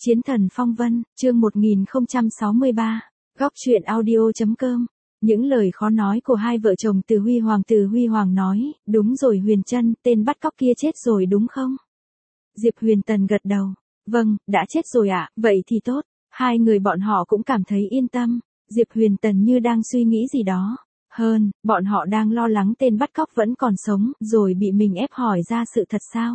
Chiến thần phong vân, chương 1063, góc truyện audio.com. Những lời khó nói của hai vợ chồng Từ Huy Hoàng nói, đúng rồi Huyền Trân, tên bắt cóc kia chết rồi đúng không? Diệp Huyền Tần gật đầu, vâng, đã chết rồi ạ, vậy thì tốt. Hai người bọn họ cũng cảm thấy yên tâm. Diệp Huyền Tần như đang suy nghĩ gì đó. Hơn, bọn họ đang lo lắng tên bắt cóc vẫn còn sống, rồi bị mình ép hỏi ra sự thật sao?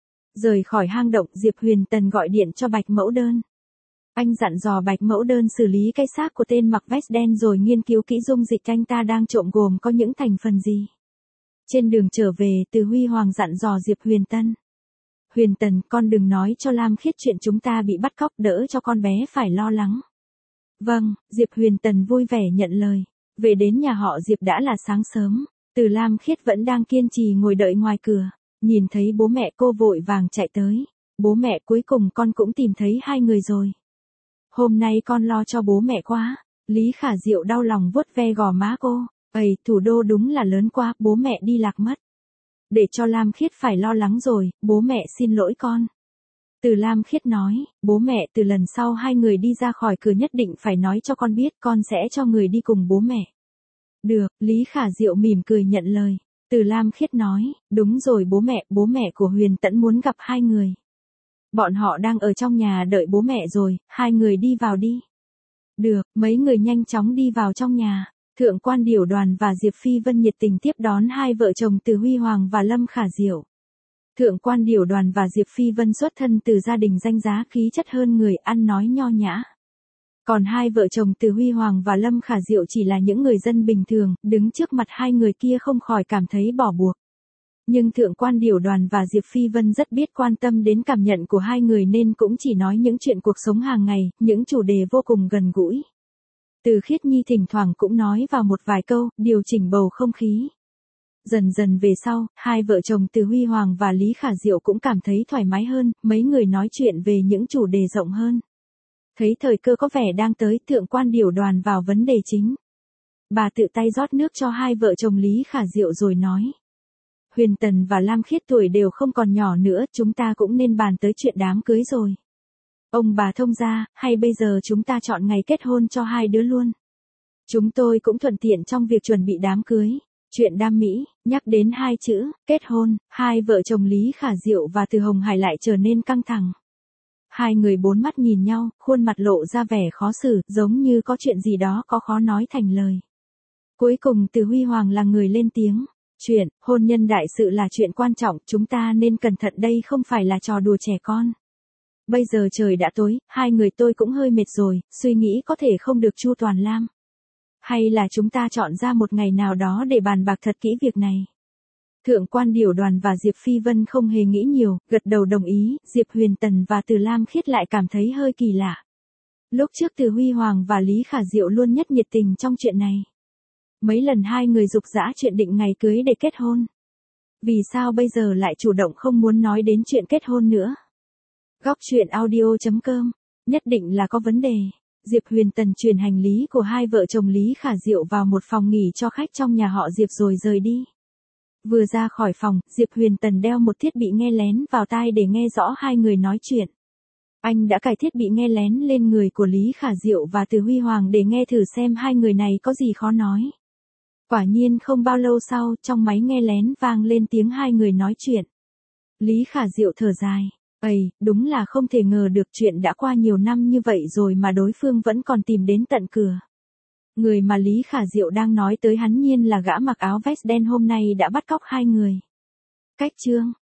Rời khỏi hang động, Diệp Huyền Tần gọi điện cho Bạch Mẫu Đơn. Anh dặn dò Bạch Mẫu Đơn xử lý cái xác của tên mặc vest đen rồi nghiên cứu kỹ dung dịch anh ta đang trộm gồm có những thành phần gì. Trên đường trở về, Từ Huy Hoàng dặn dò Diệp Huyền Tần. Huyền Tần, con đừng nói cho Lam Khiết chuyện chúng ta bị bắt cóc, đỡ cho con bé phải lo lắng. Vâng, Diệp Huyền Tần vui vẻ nhận lời. Về đến nhà họ Diệp đã là sáng sớm, Từ Lam Khiết vẫn đang kiên trì ngồi đợi ngoài cửa. Nhìn thấy bố mẹ cô vội vàng chạy tới. Bố mẹ, cuối cùng con cũng tìm thấy hai người rồi. Hôm nay con lo cho bố mẹ quá. Lý Khả Diệu đau lòng vuốt ve gò má cô. Ây, thủ đô đúng là lớn quá, bố mẹ đi lạc mất. Để cho Lam Khiết phải lo lắng rồi, bố mẹ xin lỗi con. Từ Lam Khiết nói, bố mẹ từ lần sau hai người đi ra khỏi cửa nhất định phải nói cho con biết, con sẽ cho người đi cùng bố mẹ. Được, Lý Khả Diệu mỉm cười nhận lời. Từ Lam Khiết nói, đúng rồi bố mẹ của Huyền Tẫn muốn gặp hai người. Bọn họ đang ở trong nhà đợi bố mẹ rồi, hai người đi vào đi. Được, mấy người nhanh chóng đi vào trong nhà. Thượng quan Điểu Đoàn và Diệp Phi Vân nhiệt tình tiếp đón hai vợ chồng Từ Huy Hoàng và Lâm Khả Diệu. Thượng quan Điểu Đoàn và Diệp Phi Vân xuất thân từ gia đình danh giá khí chất hơn người, ăn nói nho nhã. Còn hai vợ chồng Từ Huy Hoàng và Lâm Khả Diệu chỉ là những người dân bình thường, đứng trước mặt hai người kia không khỏi cảm thấy bỏ buộc. Nhưng Thượng quan Điểu Đoàn và Diệp Phi Vân rất biết quan tâm đến cảm nhận của hai người nên cũng chỉ nói những chuyện cuộc sống hàng ngày, những chủ đề vô cùng gần gũi. Từ Khiết Nhi thỉnh thoảng cũng nói vào một vài câu, điều chỉnh bầu không khí. Dần dần về sau, hai vợ chồng Từ Huy Hoàng và Lý Khả Diệu cũng cảm thấy thoải mái hơn, mấy người nói chuyện về những chủ đề rộng hơn. Thấy thời cơ có vẻ đang tới, Thượng quan Điểu Đoàn vào vấn đề chính. Bà tự tay rót nước cho hai vợ chồng Lý Khả Diệu rồi nói. Huyền Tần và Lam Khiết tuổi đều không còn nhỏ nữa, chúng ta cũng nên bàn tới chuyện đám cưới rồi. Ông bà thông gia, hay bây giờ chúng ta chọn ngày kết hôn cho hai đứa luôn. Chúng tôi cũng thuận tiện trong việc chuẩn bị đám cưới. Chuyện đam mỹ, nhắc đến hai chữ, kết hôn, hai vợ chồng Lý Khả Diệu và Từ Hồng Hải lại trở nên căng thẳng. Hai người bốn mắt nhìn nhau, khuôn mặt lộ ra vẻ khó xử, giống như có chuyện gì đó có khó nói thành lời. Cuối cùng Từ Huy Hoàng là người lên tiếng. Chuyện, hôn nhân đại sự là chuyện quan trọng, chúng ta nên cẩn thận, đây không phải là trò đùa trẻ con. Bây giờ trời đã tối, hai người tôi cũng hơi mệt rồi, suy nghĩ có thể không được chu toàn lam. Hay là chúng ta chọn ra một ngày nào đó để bàn bạc thật kỹ việc này. Thượng quan Điểu Đoàn và Diệp Phi Vân không hề nghĩ nhiều, gật đầu đồng ý, Diệp Huyền Tần và Từ Lam Khiết lại cảm thấy hơi kỳ lạ. Lúc trước Từ Huy Hoàng và Lý Khả Diệu luôn nhất nhiệt tình trong chuyện này. Mấy lần hai người giục giã chuyện định ngày cưới để kết hôn. Vì sao bây giờ lại chủ động không muốn nói đến chuyện kết hôn nữa? Góc truyện audio.com, nhất định là có vấn đề. Diệp Huyền Tần chuyển hành lý của hai vợ chồng Lý Khả Diệu vào một phòng nghỉ cho khách trong nhà họ Diệp rồi rời đi. Vừa ra khỏi phòng, Diệp Huyền Tần đeo một thiết bị nghe lén vào tai để nghe rõ hai người nói chuyện. Anh đã cài thiết bị nghe lén lên người của Lý Khả Diệu và Từ Huy Hoàng để nghe thử xem hai người này có gì khó nói. Quả nhiên không bao lâu sau, trong máy nghe lén vang lên tiếng hai người nói chuyện. Lý Khả Diệu thở dài. Ây, đúng là không thể ngờ được, chuyện đã qua nhiều năm như vậy rồi mà đối phương vẫn còn tìm đến tận cửa. Người mà Lý Khả Diệu đang nói tới hắn nhiên là gã mặc áo vest đen hôm nay đã bắt cóc hai người. Cách chương